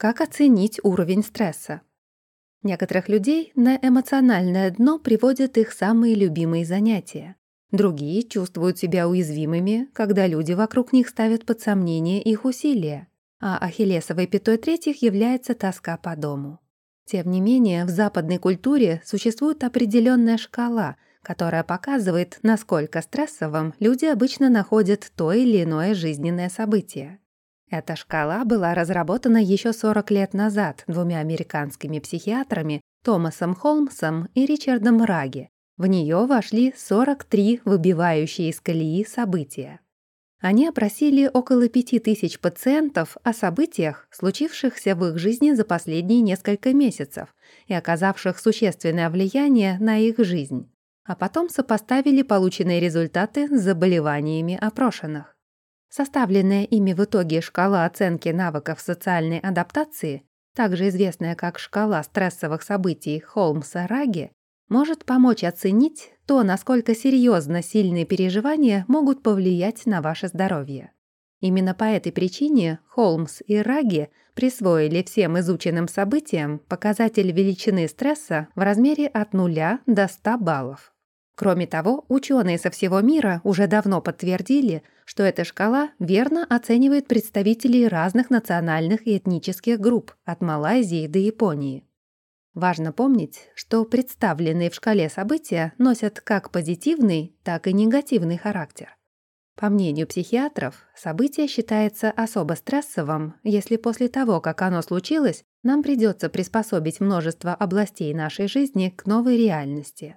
Как оценить уровень стресса? Некоторых людей на эмоциональное дно приводят их самые любимые занятия. Другие чувствуют себя уязвимыми, когда люди вокруг них ставят под сомнение их усилия. А ахиллесовой пятой третьих является тоска по дому. Тем не менее, в западной культуре существует определенная шкала, которая показывает, насколько стрессовым люди обычно находят то или иное жизненное событие. Эта шкала была разработана еще 40 лет назад двумя американскими психиатрами Томасом Холмсом и Ричардом Раги. В нее вошли 43 выбивающие из колеи события. Они опросили около 5000 пациентов о событиях, случившихся в их жизни за последние несколько месяцев и оказавших существенное влияние на их жизнь, а потом сопоставили полученные результаты с заболеваниями опрошенных. Составленная ими в итоге шкала оценки навыков социальной адаптации, также известная как шкала стрессовых событий Холмса-Раги, может помочь оценить то, насколько серьезно сильные переживания могут повлиять на ваше здоровье. Именно по этой причине Холмс и Раги присвоили всем изученным событиям показатель величины стресса в размере от 0 до 100 баллов. Кроме того, ученые со всего мира уже давно подтвердили, что эта шкала верно оценивает представителей разных национальных и этнических групп, от Малайзии до Японии. Важно помнить, что представленные в шкале события носят как позитивный, так и негативный характер. По мнению психиатров, событие считается особо стрессовым, если после того, как оно случилось, нам придется приспособить множество областей нашей жизни к новой реальности.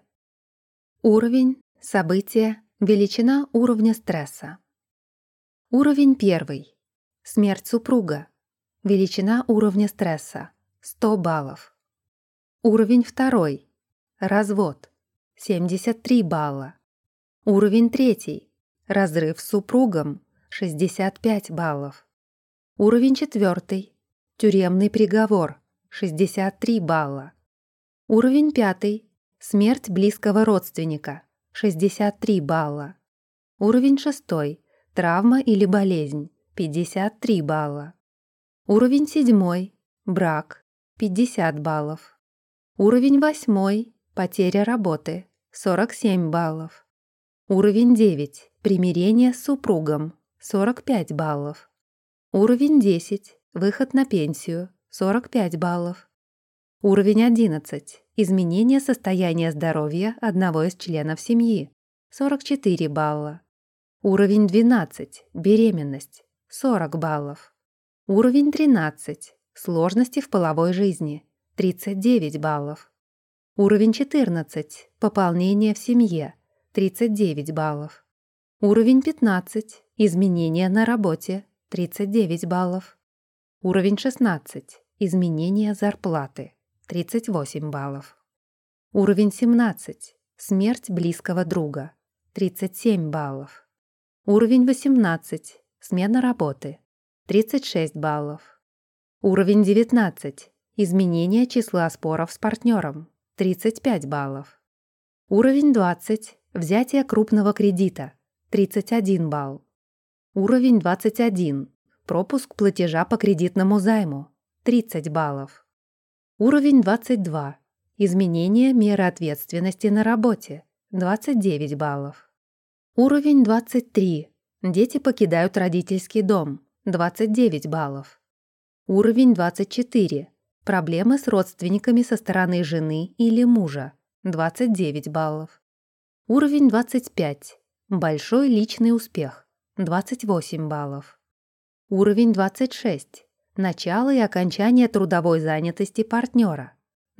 Уровень, событие, величина уровня стресса. Уровень 1. Смерть супруга. Величина уровня стресса. 100 баллов. Уровень 2. Развод. 73 балла. Уровень 3. Разрыв с супругом. 65 баллов. Уровень 4. Тюремный приговор. 63 балла. Уровень 5. Смерть близкого родственника. 63 балла. Уровень 6. Травма или болезнь. 53 балла. Уровень 7. Брак. 50 баллов. Уровень 8. Потеря работы. 47 баллов. Уровень 9. Примирение с супругом. 45 баллов. Уровень 10. Выход на пенсию. 45 баллов. Уровень 11. Изменение состояния здоровья одного из членов семьи. 44 балла. Уровень 12. Беременность. 40 баллов. Уровень 13. Сложности в половой жизни. 39 баллов. Уровень 14. Пополнение в семье. 39 баллов. Уровень 15. Изменения на работе. 39 баллов. Уровень 16. Изменение зарплаты. 38 баллов. Уровень 17. Смерть близкого друга. 37 баллов. Уровень 18. Смена работы. 36 баллов. Уровень 19. Изменение числа споров с партнером. 35 баллов. Уровень 20. Взятие крупного кредита. 31 балл. Уровень 21. Пропуск платежа по кредитному займу. 30 баллов. Уровень 22. Изменение меры ответственности на работе. 29 баллов. Уровень 23. Дети покидают родительский дом. 29 баллов. Уровень 24. Проблемы с родственниками со стороны жены или мужа. 29 баллов. Уровень 25. Большой личный успех. 28 баллов. Уровень 26. Начало и окончание трудовой занятости партнера.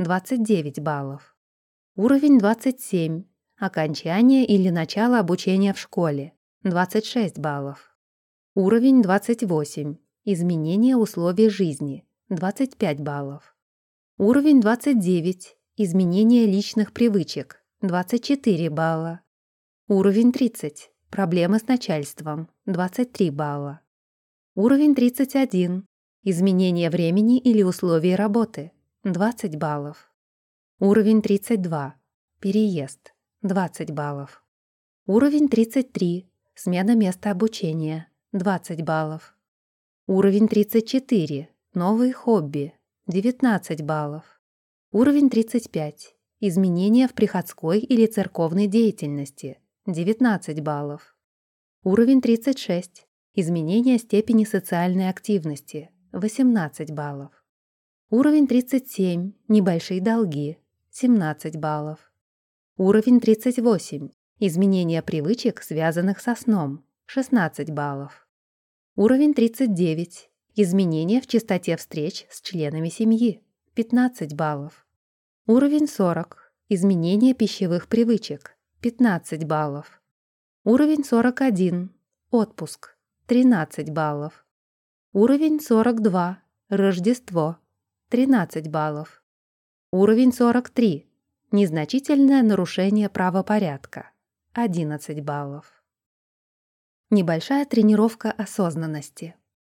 29 баллов. Уровень 27. Окончание или начало обучения в школе. 26 баллов. Уровень 28. Изменение условий жизни. 25 баллов. Уровень 29. Изменение личных привычек. 24 балла. Уровень 30. Проблемы с начальством. 23 балла. Уровень 31. Изменение времени или условий работы. 20 баллов. Уровень 32. Переезд. 20 баллов. Уровень 33. Смена места обучения. 20 баллов. Уровень 34. Новые хобби — 19 баллов. Уровень 35. Изменения в приходской или церковной деятельности — 19 баллов. Уровень 36. Изменения степени социальной активности — 18 баллов. Уровень 37. Небольшие долги — 17 баллов. Уровень 38. Изменения привычек, связанных со сном — 16 баллов. Уровень 39. Изменения в частоте встреч с членами семьи — 15 баллов. Уровень 40. Изменения пищевых привычек — 15 баллов. Уровень 41. Отпуск — 13 баллов. Уровень 42. Рождество — 13 баллов. Уровень 43. Незначительное нарушение правопорядка — 11 баллов. Небольшая тренировка осознанности.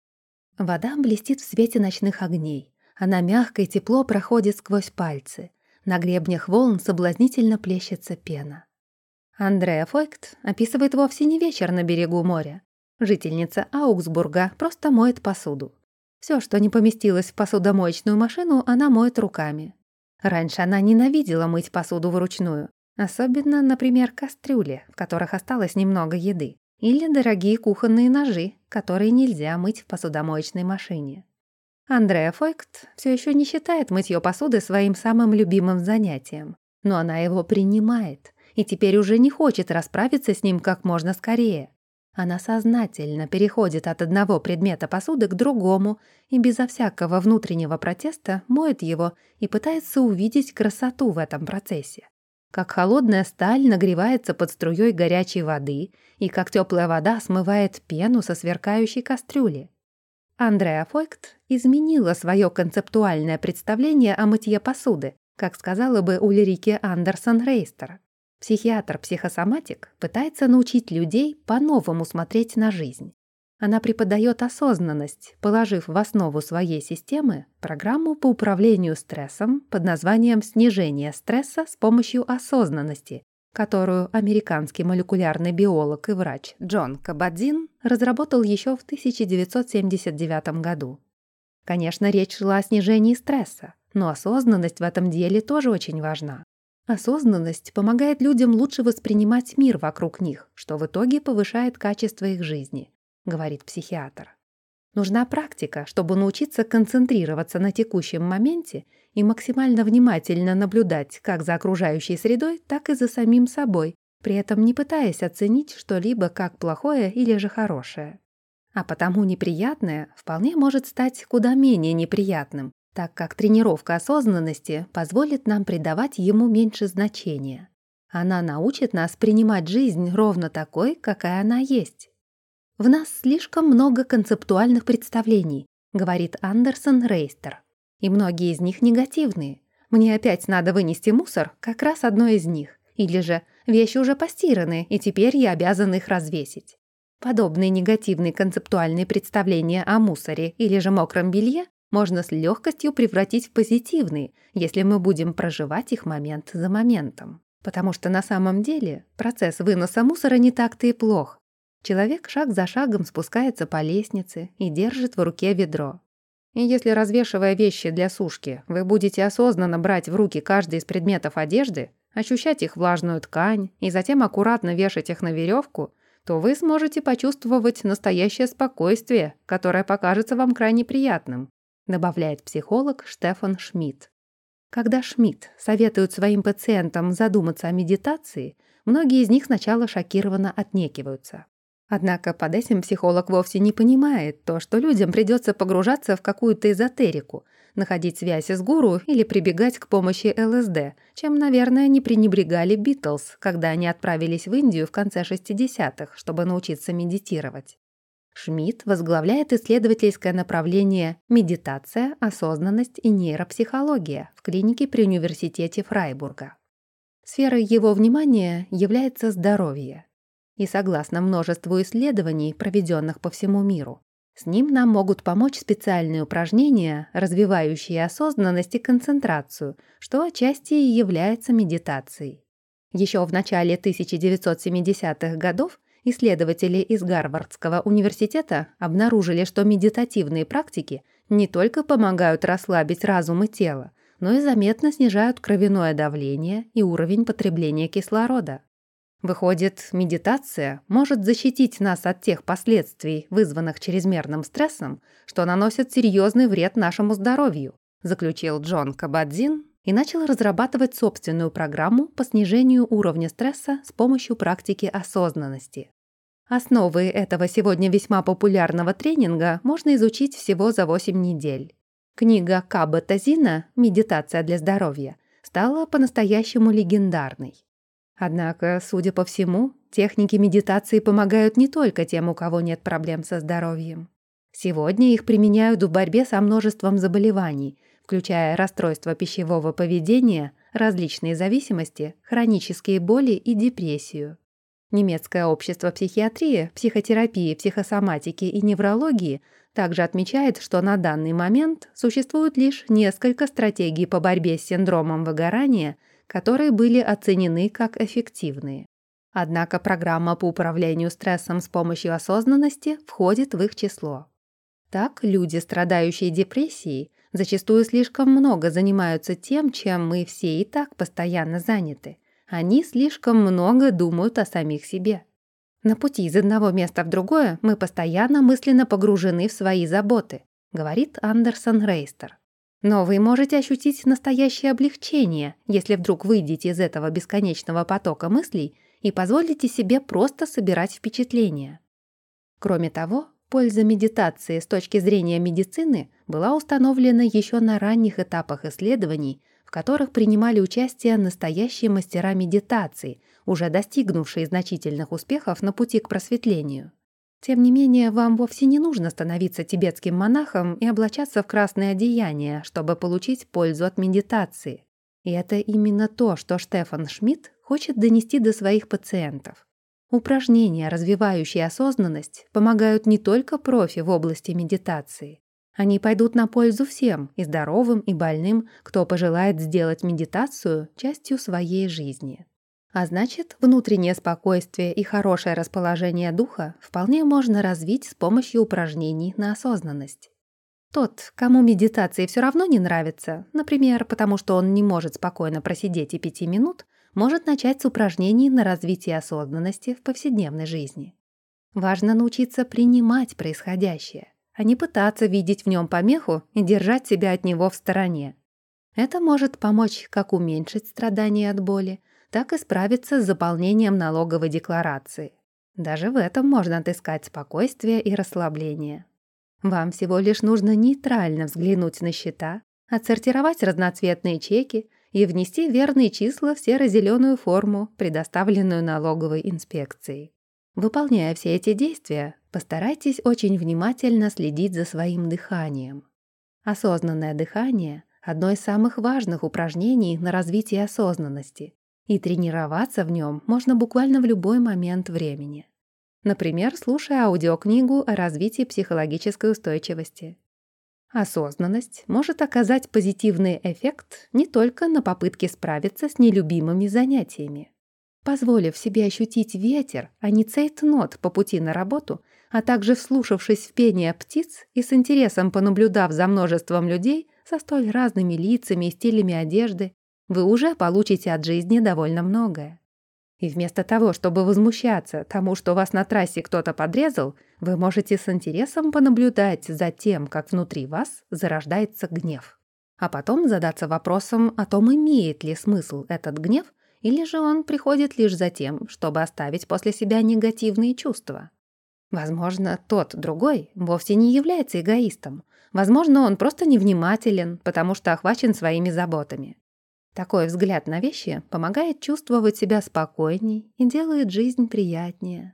Вода блестит в свете ночных огней. Она мягко и тепло проходит сквозь пальцы. На гребнях волн соблазнительно плещется пена. Андреа Фойкт описывает вовсе не вечер на берегу моря. Жительница Аугсбурга просто моет посуду. Все, что не поместилось в посудомоечную машину, она моет руками. Раньше она ненавидела мыть посуду вручную. Особенно, например, кастрюли, в которых осталось немного еды. Или дорогие кухонные ножи, которые нельзя мыть в посудомоечной машине. Андреа Фойкт все еще не считает мытье посуды своим самым любимым занятием, но она его принимает и теперь уже не хочет расправиться с ним как можно скорее. Она сознательно переходит от одного предмета посуды к другому и безо всякого внутреннего протеста моет его и пытается увидеть красоту в этом процессе. Как холодная сталь нагревается под струей горячей воды и как теплая вода смывает пену со сверкающей кастрюли. Андреа Фойкт изменила свое концептуальное представление о мытье посуды, как сказала бы Ульрике Андерсон Рейстер. Психиатр-психосоматик пытается научить людей по-новому смотреть на жизнь. Она преподает осознанность, положив в основу своей системы программу по управлению стрессом под названием «Снижение стресса с помощью осознанности», которую американский молекулярный биолог и врач Джон Кабадзин разработал еще в 1979 году. Конечно, речь шла о снижении стресса, но осознанность в этом деле тоже очень важна. Осознанность помогает людям лучше воспринимать мир вокруг них, что в итоге повышает качество их жизни, говорит психиатр. Нужна практика, чтобы научиться концентрироваться на текущем моменте и максимально внимательно наблюдать как за окружающей средой, так и за самим собой, при этом не пытаясь оценить что-либо как плохое или же хорошее. А потому неприятное вполне может стать куда менее неприятным, так как тренировка осознанности позволит нам придавать ему меньше значения. Она научит нас принимать жизнь ровно такой, какая она есть. «В нас слишком много концептуальных представлений», — говорит Андерсон Рейстер. «И многие из них негативные. Мне опять надо вынести мусор, как раз одно из них. Или же вещи уже постираны, и теперь я обязан их развесить». Подобные негативные концептуальные представления о мусоре или же мокром белье можно с легкостью превратить в позитивные, если мы будем проживать их момент за моментом. Потому что на самом деле процесс выноса мусора не так-то и плох. Человек шаг за шагом спускается по лестнице и держит в руке ведро. И если, развешивая вещи для сушки, вы будете осознанно брать в руки каждый из предметов одежды, ощущать их влажную ткань и затем аккуратно вешать их на веревку, то вы сможете почувствовать настоящее спокойствие, которое покажется вам крайне приятным, добавляет психолог Штефан Шмидт. Когда Шмидт советует своим пациентам задуматься о медитации, многие из них сначала шокированно отнекиваются. Однако под этим психолог вовсе не понимает то, что людям придется погружаться в какую-то эзотерику, находить связь с гуру или прибегать к помощи ЛСД, чем, наверное, не пренебрегали Битлз, когда они отправились в Индию в конце 60-х, чтобы научиться медитировать. Шмидт возглавляет исследовательское направление «Медитация, осознанность и нейропсихология» в клинике при университете Фрайбурга. Сферой его внимания является здоровье. И согласно множеству исследований, проведенных по всему миру, с ним нам могут помочь специальные упражнения, развивающие осознанность и концентрацию, что отчасти и является медитацией. Еще в начале 1970-х годов исследователи из Гарвардского университета обнаружили, что медитативные практики не только помогают расслабить разум и тело, но и заметно снижают кровяное давление и уровень потребления кислорода. Выходит, медитация может защитить нас от тех последствий, вызванных чрезмерным стрессом, что наносят серьезный вред нашему здоровью, заключил Джон Кабат-Зинн и начал разрабатывать собственную программу по снижению уровня стресса с помощью практики осознанности. Основы этого сегодня весьма популярного тренинга можно изучить всего за 8 недель. Книга Кабата-Зинна «Медитация для здоровья» стала по-настоящему легендарной. Однако, судя по всему, техники медитации помогают не только тем, у кого нет проблем со здоровьем. Сегодня их применяют в борьбе со множеством заболеваний, включая расстройства пищевого поведения, различные зависимости, хронические боли и депрессию. Немецкое общество психиатрии, психотерапии, психосоматики и неврологии также отмечает, что на данный момент существует лишь несколько стратегий по борьбе с синдромом выгорания, которые были оценены как эффективные. Однако программа по управлению стрессом с помощью осознанности входит в их число. Так, люди, страдающие депрессией, зачастую слишком много занимаются тем, чем мы все и так постоянно заняты. Они слишком много думают о самих себе. На пути из одного места в другое мы постоянно мысленно погружены в свои заботы, говорит Андерсон Рейстер. Но вы можете ощутить настоящее облегчение, если вдруг выйдете из этого бесконечного потока мыслей и позволите себе просто собирать впечатления. Кроме того, польза медитации с точки зрения медицины была установлена еще на ранних этапах исследований, в которых принимали участие настоящие мастера медитации, уже достигнувшие значительных успехов на пути к просветлению. Тем не менее, вам вовсе не нужно становиться тибетским монахом и облачаться в красное одеяние, чтобы получить пользу от медитации. И это именно то, что Штефан Шмидт хочет донести до своих пациентов. Упражнения, развивающие осознанность, помогают не только профи в области медитации. Они пойдут на пользу всем, и здоровым, и больным, кто пожелает сделать медитацию частью своей жизни. А значит, внутреннее спокойствие и хорошее расположение духа вполне можно развить с помощью упражнений на осознанность. Тот, кому медитации все равно не нравится, например, потому что он не может спокойно просидеть и 5 минут, может начать с упражнений на развитие осознанности в повседневной жизни. Важно научиться принимать происходящее, а не пытаться видеть в нем помеху и держать себя от него в стороне. Это может помочь как уменьшить страдания от боли, так и справиться с заполнением налоговой декларации. Даже в этом можно отыскать спокойствие и расслабление. Вам всего лишь нужно нейтрально взглянуть на счета, отсортировать разноцветные чеки и внести верные числа в серо-зеленую форму, предоставленную налоговой инспекцией. Выполняя все эти действия, постарайтесь очень внимательно следить за своим дыханием. Осознанное дыхание – одно из самых важных упражнений на развитие осознанности, и тренироваться в нем можно буквально в любой момент времени. Например, слушая аудиокнигу о развитии психологической устойчивости. Осознанность может оказать позитивный эффект не только на попытке справиться с нелюбимыми занятиями. Позволив себе ощутить ветер, а не цейтнот по пути на работу, а также вслушавшись в пение птиц и с интересом понаблюдав за множеством людей со столь разными лицами и стилями одежды, вы уже получите от жизни довольно многое. И вместо того, чтобы возмущаться тому, что вас на трассе кто-то подрезал, вы можете с интересом понаблюдать за тем, как внутри вас зарождается гнев. А потом задаться вопросом о том, имеет ли смысл этот гнев, или же он приходит лишь за тем, чтобы оставить после себя негативные чувства. Возможно, тот другой вовсе не является эгоистом. Возможно, он просто невнимателен, потому что охвачен своими заботами. Такой взгляд на вещи помогает чувствовать себя спокойней и делает жизнь приятнее.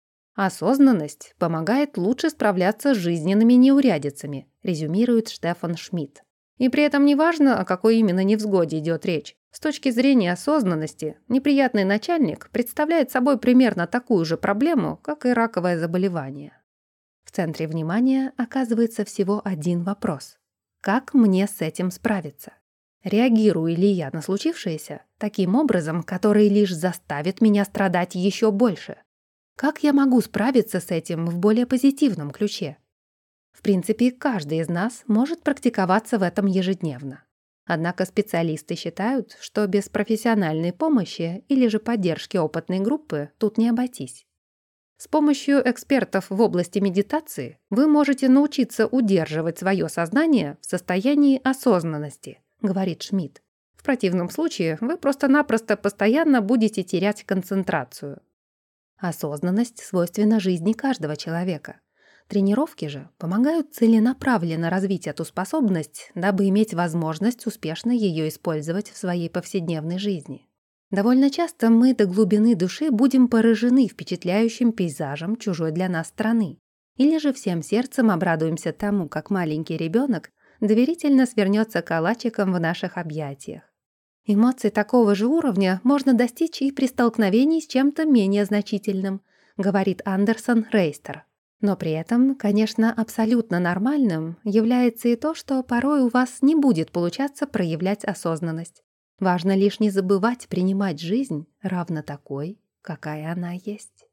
Осознанность помогает лучше справляться с жизненными неурядицами, резюмирует Штефан Шмидт. И при этом неважно, о какой именно невзгоде идет речь. С точки зрения осознанности, неприятный начальник представляет собой примерно такую же проблему, как и раковое заболевание. В центре внимания оказывается всего один вопрос. Как мне с этим справиться? Реагирую ли я на случившееся таким образом, который лишь заставит меня страдать еще больше? Как я могу справиться с этим в более позитивном ключе? В принципе, каждый из нас может практиковаться в этом ежедневно. Однако специалисты считают, что без профессиональной помощи или же поддержки опытной группы тут не обойтись. С помощью экспертов в области медитации вы можете научиться удерживать свое сознание в состоянии осознанности, говорит Шмидт. В противном случае вы просто-напросто постоянно будете терять концентрацию. Осознанность свойственна жизни каждого человека. Тренировки же помогают целенаправленно развить эту способность, дабы иметь возможность успешно ее использовать в своей повседневной жизни. Довольно часто мы до глубины души будем поражены впечатляющим пейзажем чужой для нас страны. Или же всем сердцем обрадуемся тому, как маленький ребенок доверительно свернется калачиком в наших объятиях. Эмоций такого же уровня можно достичь и при столкновении с чем-то менее значительным, говорит Андерсон Рейстер. Но при этом, конечно, абсолютно нормальным является и то, что порой у вас не будет получаться проявлять осознанность. Важно лишь не забывать принимать жизнь равно такой, какая она есть.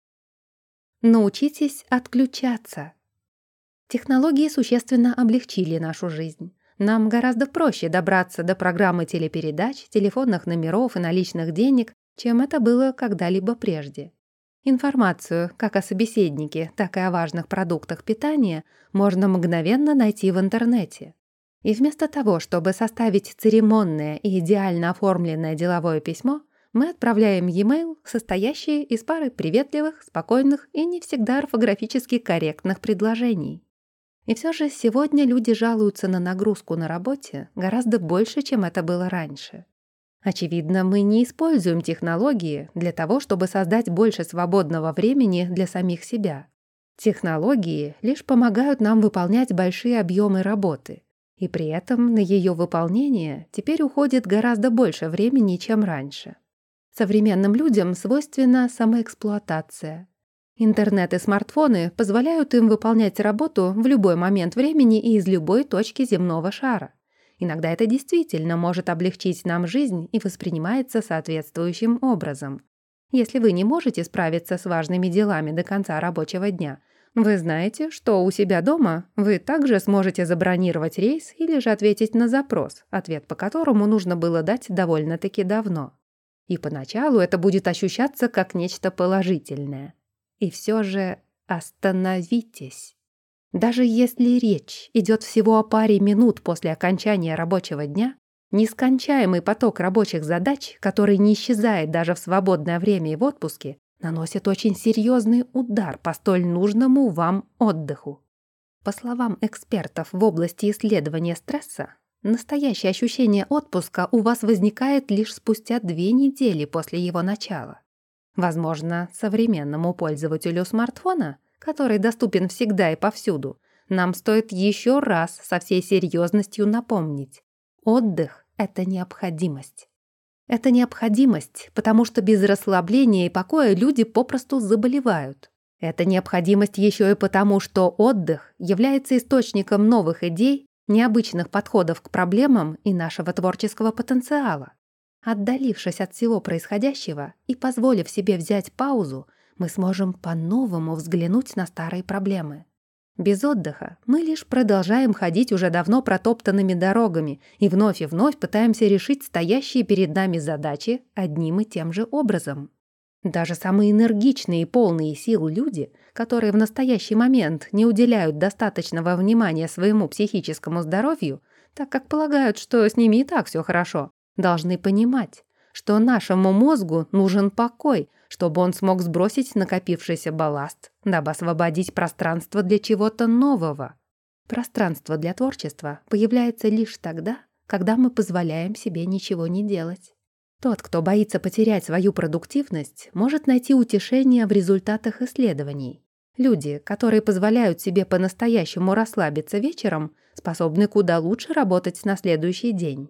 Научитесь отключаться. Технологии существенно облегчили нашу жизнь. Нам гораздо проще добраться до программы телепередач, телефонных номеров и наличных денег, чем это было когда-либо прежде. Информацию как о собеседнике, так и о важных продуктах питания можно мгновенно найти в интернете. И вместо того, чтобы составить церемонное и идеально оформленное деловое письмо, мы отправляем e-mail, состоящий из пары приветливых, спокойных и не всегда орфографически корректных предложений. И все же сегодня люди жалуются на нагрузку на работе гораздо больше, чем это было раньше. Очевидно, мы не используем технологии для того, чтобы создать больше свободного времени для самих себя. Технологии лишь помогают нам выполнять большие объемы работы, и при этом на ее выполнение теперь уходит гораздо больше времени, чем раньше. Современным людям свойственна самоэксплуатация. Интернет и смартфоны позволяют им выполнять работу в любой момент времени и из любой точки земного шара. Иногда это действительно может облегчить нам жизнь и воспринимается соответствующим образом. Если вы не можете справиться с важными делами до конца рабочего дня, вы знаете, что у себя дома вы также сможете забронировать рейс или же ответить на запрос, ответ по которому нужно было дать довольно-таки давно. И поначалу это будет ощущаться как нечто положительное. И все же остановитесь. Даже если речь идет всего о паре минут после окончания рабочего дня, нескончаемый поток рабочих задач, который не исчезает даже в свободное время и в отпуске, наносит очень серьезный удар по столь нужному вам отдыху. По словам экспертов в области исследования стресса, настоящее ощущение отпуска у вас возникает лишь спустя 2 недели после его начала. Возможно, современному пользователю смартфона, который доступен всегда и повсюду, нам стоит еще раз со всей серьезностью напомнить: отдых — это необходимость. Это необходимость, потому что без расслабления и покоя люди попросту заболевают. Это необходимость еще и потому, что отдых является источником новых идей, необычных подходов к проблемам и нашего творческого потенциала. Отдалившись от всего происходящего и позволив себе взять паузу, мы сможем по-новому взглянуть на старые проблемы. Без отдыха мы лишь продолжаем ходить уже давно протоптанными дорогами и вновь пытаемся решить стоящие перед нами задачи одним и тем же образом. Даже самые энергичные и полные сил люди, которые в настоящий момент не уделяют достаточного внимания своему психическому здоровью, так как полагают, что с ними и так все хорошо, должны понимать, что нашему мозгу нужен покой, чтобы он смог сбросить накопившийся балласт, дабы освободить пространство для чего-то нового. Пространство для творчества появляется лишь тогда, когда мы позволяем себе ничего не делать. Тот, кто боится потерять свою продуктивность, может найти утешение в результатах исследований. Люди, которые позволяют себе по-настоящему расслабиться вечером, способны куда лучше работать на следующий день.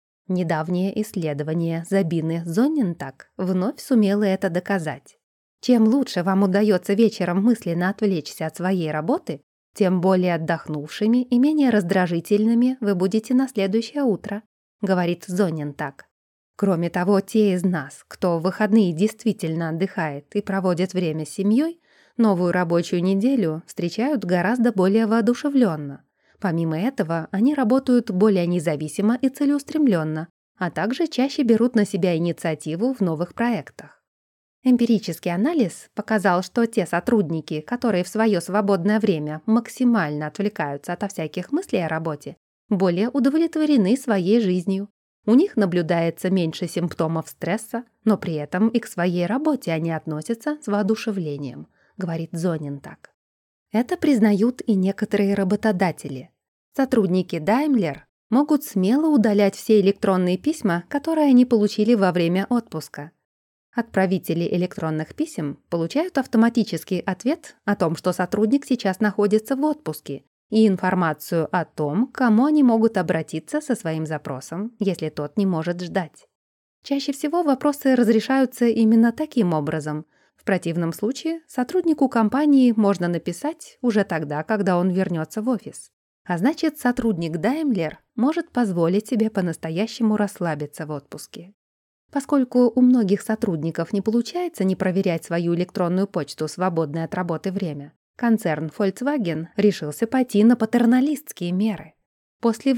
Недавнее исследование Забины Зоннентаг вновь сумело это доказать. Чем лучше вам удается вечером мысленно отвлечься от своей работы, тем более отдохнувшими и менее раздражительными вы будете на следующее утро, говорит Зоннентаг. Кроме того, те из нас, кто в выходные действительно отдыхает и проводит время с семьей, новую рабочую неделю встречают гораздо более воодушевленно. Помимо этого, они работают более независимо и целеустремленно, а также чаще берут на себя инициативу в новых проектах. Эмпирический анализ показал, что те сотрудники, которые в свое свободное время максимально отвлекаются ото всяких мыслей о работе, более удовлетворены своей жизнью. У них наблюдается меньше симптомов стресса, но при этом и к своей работе они относятся с воодушевлением, говорит Зонентаг. Это признают и некоторые работодатели. Сотрудники Daimler могут смело удалять все электронные письма, которые они получили во время отпуска. Отправители электронных писем получают автоматический ответ о том, что сотрудник сейчас находится в отпуске, и информацию о том, к кому они могут обратиться со своим запросом, если тот не может ждать. Чаще всего вопросы разрешаются именно таким образом. В противном случае сотруднику компании можно написать уже тогда, когда он вернется в офис. А значит, сотрудник Daimler может позволить себе по-настоящему расслабиться в отпуске. Поскольку у многих сотрудников не получается не проверять свою электронную почту в свободное от работы время, концерн Volkswagen решился пойти на патерналистские меры. После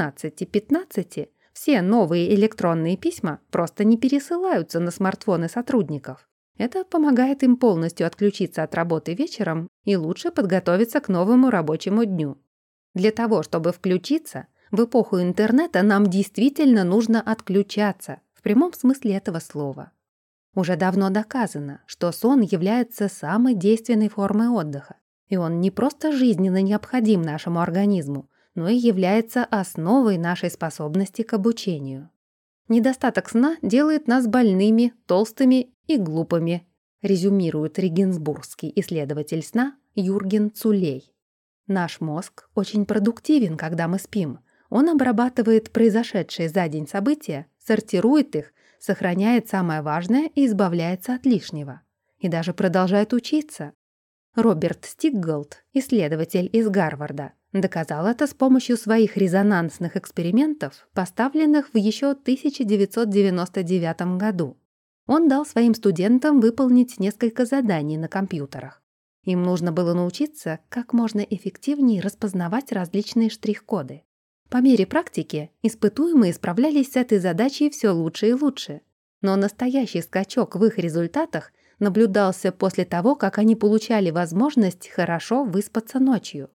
18:15 все новые электронные письма просто не пересылаются на смартфоны сотрудников. Это помогает им полностью отключиться от работы вечером и лучше подготовиться к новому рабочему дню. Для того, чтобы включиться, в эпоху интернета нам действительно нужно отключаться, в прямом смысле этого слова. Уже давно доказано, что сон является самой действенной формой отдыха, и он не просто жизненно необходим нашему организму, но и является основой нашей способности к обучению. Недостаток сна делает нас больными, толстыми и глупыми, резюмирует регенсбургский исследователь сна Юрген Цулей. Наш мозг очень продуктивен, когда мы спим. Он обрабатывает произошедшие за день события, сортирует их, сохраняет самое важное и избавляется от лишнего. И даже продолжает учиться. Роберт Стигголд, исследователь из Гарварда, доказал это с помощью своих резонансных экспериментов, поставленных в еще 1999 году. Он дал своим студентам выполнить несколько заданий на компьютерах. Им нужно было научиться как можно эффективнее распознавать различные штрих-коды. По мере практики испытуемые справлялись с этой задачей все лучше и лучше. Но настоящий скачок в их результатах наблюдался после того, как они получали возможность хорошо выспаться ночью.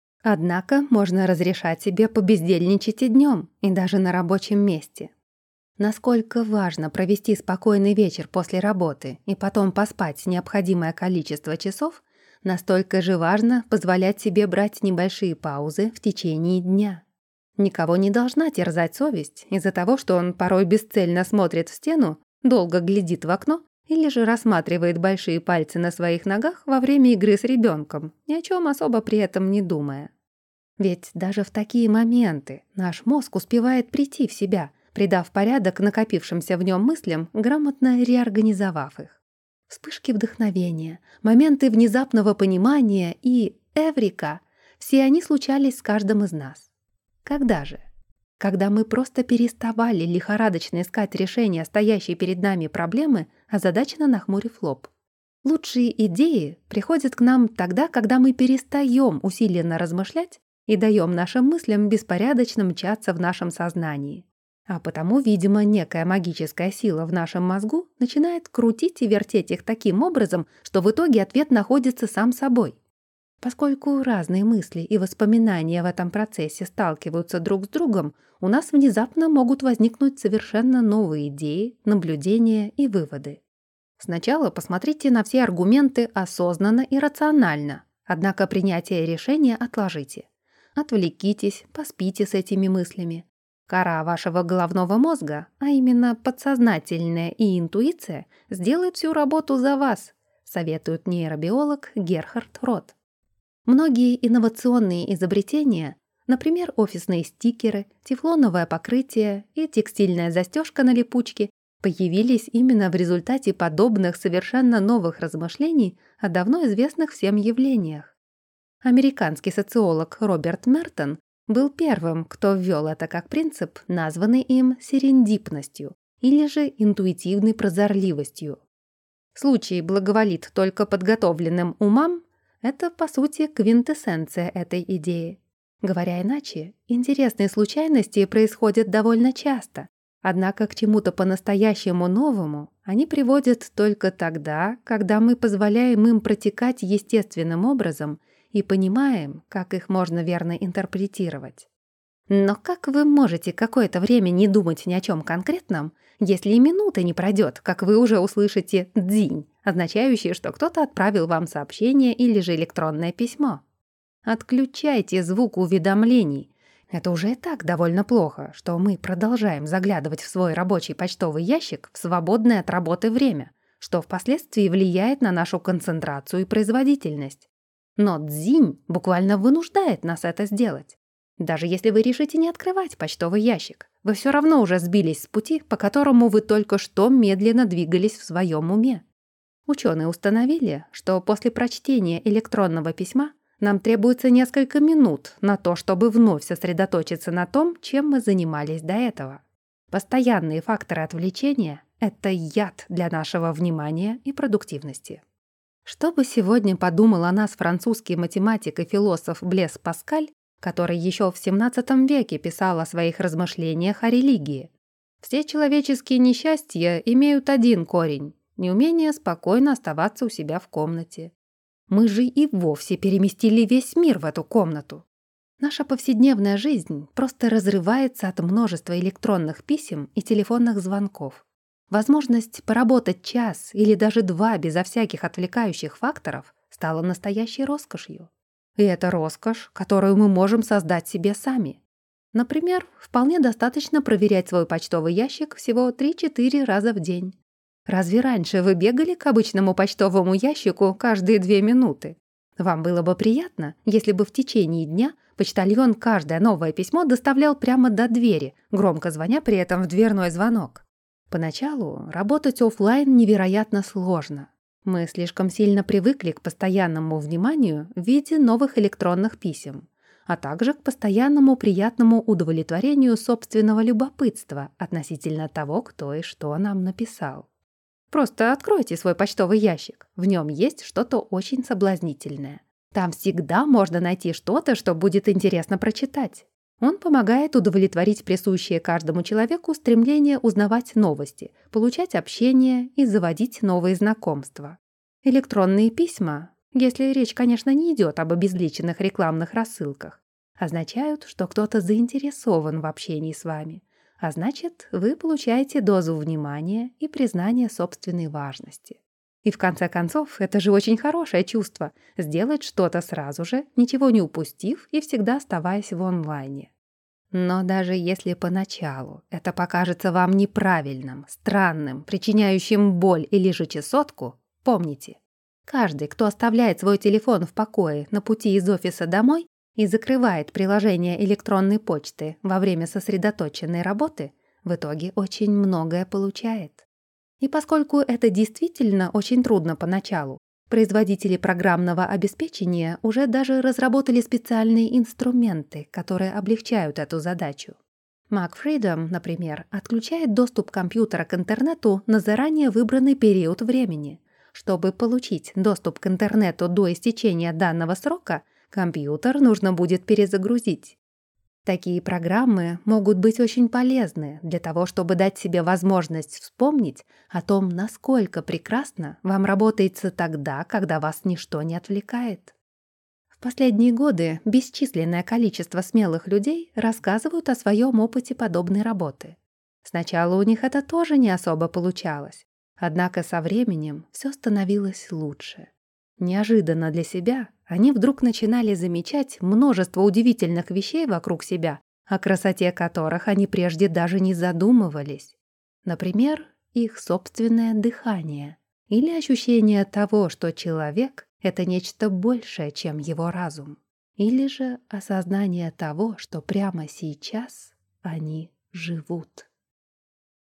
Однако можно разрешать себе побездельничать и днем, и даже на рабочем месте. Насколько важно провести спокойный вечер после работы и потом поспать необходимое количество часов, настолько же важно позволять себе брать небольшие паузы в течение дня. Никого не должна терзать совесть из-за того, что он порой бесцельно смотрит в стену, долго глядит в окно или же рассматривает большие пальцы на своих ногах во время игры с ребенком, ни о чем особо при этом не думая. Ведь даже в такие моменты наш мозг успевает прийти в себя, придав порядок накопившимся в нем мыслям, грамотно реорганизовав их. Вспышки вдохновения, моменты внезапного понимания и эврика — все они случались с каждым из нас. Когда же? Когда мы просто переставали лихорадочно искать решение стоящей перед нами проблемы, озадаченно нахмурив лоб. Лучшие идеи приходят к нам тогда, когда мы перестаем усиленно размышлять и даем нашим мыслям беспорядочно мчаться в нашем сознании. А потому, видимо, некая магическая сила в нашем мозгу начинает крутить и вертеть их таким образом, что в итоге ответ находится сам собой. Поскольку разные мысли и воспоминания в этом процессе сталкиваются друг с другом, у нас внезапно могут возникнуть совершенно новые идеи, наблюдения и выводы. Сначала посмотрите на все аргументы осознанно и рационально, однако принятие решения отложите. Отвлекитесь, поспите с этими мыслями. Кора вашего головного мозга, а именно подсознательная и интуиция, сделает всю работу за вас, советует нейробиолог Герхард Рот. Многие инновационные изобретения, например, офисные стикеры, тефлоновое покрытие и текстильная застежка на липучке, появились именно в результате подобных совершенно новых размышлений о давно известных всем явлениях. Американский социолог Роберт Мертон был первым, кто ввел это как принцип, названный им серендипностью или же интуитивной прозорливостью. случай благоволит только подготовленным умам, это, по сути, квинтэссенция этой идеи. Говоря иначе, интересные случайности происходят довольно часто, однако к чему-то по-настоящему новому они приводят только тогда, когда мы позволяем им протекать естественным образом и понимаем, как их можно верно интерпретировать. Но как вы можете какое-то время не думать ни о чем конкретном, если и минуты не пройдет, как вы уже услышите «дзинь», означающее, что кто-то отправил вам сообщение или же электронное письмо? Отключайте звук уведомлений. Это уже и так довольно плохо, что мы продолжаем заглядывать в свой рабочий почтовый ящик в свободное от работы время, что впоследствии влияет на нашу концентрацию и производительность. Но дзинь буквально вынуждает нас это сделать. Даже если вы решите не открывать почтовый ящик, вы все равно уже сбились с пути, по которому вы только что медленно двигались в своем уме. Ученые установили, что после прочтения электронного письма нам требуется несколько минут на то, чтобы вновь сосредоточиться на том, чем мы занимались до этого. Постоянные факторы отвлечения — это яд для нашего внимания и продуктивности. Что бы сегодня подумал о нас французский математик и философ Блес Паскаль, который еще в XVII веке писал о своих размышлениях о религии? Все человеческие несчастья имеют один корень — неумение спокойно оставаться у себя в комнате. Мы же и вовсе переместили весь мир в эту комнату. Наша повседневная жизнь просто разрывается от множества электронных писем и телефонных звонков. Возможность поработать час или даже два безо всяких отвлекающих факторов стала настоящей роскошью. И это роскошь, которую мы можем создать себе сами. Например, вполне достаточно проверять свой почтовый ящик всего 3-4 раза в день. Разве раньше вы бегали к обычному почтовому ящику каждые 2 минуты? Вам было бы приятно, если бы в течение дня почтальон каждое новое письмо доставлял прямо до двери, громко звоня при этом в дверной звонок. Поначалу работать офлайн невероятно сложно. Мы слишком сильно привыкли к постоянному вниманию в виде новых электронных писем, а также к постоянному приятному удовлетворению собственного любопытства относительно того, кто и что нам написал. Просто откройте свой почтовый ящик. В нем есть что-то очень соблазнительное. Там всегда можно найти что-то, что будет интересно прочитать. Он помогает удовлетворить присущее каждому человеку стремление узнавать новости, получать общение и заводить новые знакомства. Электронные письма, если речь, конечно, не идет об обезличенных рекламных рассылках, означают, что кто-то заинтересован в общении с вами. А значит, вы получаете дозу внимания и признания собственной важности. И в конце концов, это же очень хорошее чувство — сделать что-то сразу же, ничего не упустив и всегда оставаясь в онлайне. Но даже если поначалу это покажется вам неправильным, странным, причиняющим боль или же чесотку, помните, каждый, кто оставляет свой телефон в покое на пути из офиса домой, и закрывает приложение электронной почты во время сосредоточенной работы, в итоге очень многое получает. И поскольку это действительно очень трудно поначалу, производители программного обеспечения уже даже разработали специальные инструменты, которые облегчают эту задачу. Mac Freedom, например, отключает доступ компьютера к интернету на заранее выбранный период времени. Чтобы получить доступ к интернету до истечения данного срока, компьютер нужно будет перезагрузить. Такие программы могут быть очень полезны для того, чтобы дать себе возможность вспомнить о том, насколько прекрасно вам работается тогда, когда вас ничто не отвлекает. В последние годы бесчисленное количество смелых людей рассказывают о своем опыте подобной работы. Сначала у них это тоже не особо получалось, однако со временем все становилось лучше. Неожиданно для себя они вдруг начинали замечать множество удивительных вещей вокруг себя, о красоте которых они прежде даже не задумывались. Например, их собственное дыхание или ощущение того, что человек — это нечто большее, чем его разум, или же осознание того, что прямо сейчас они живут.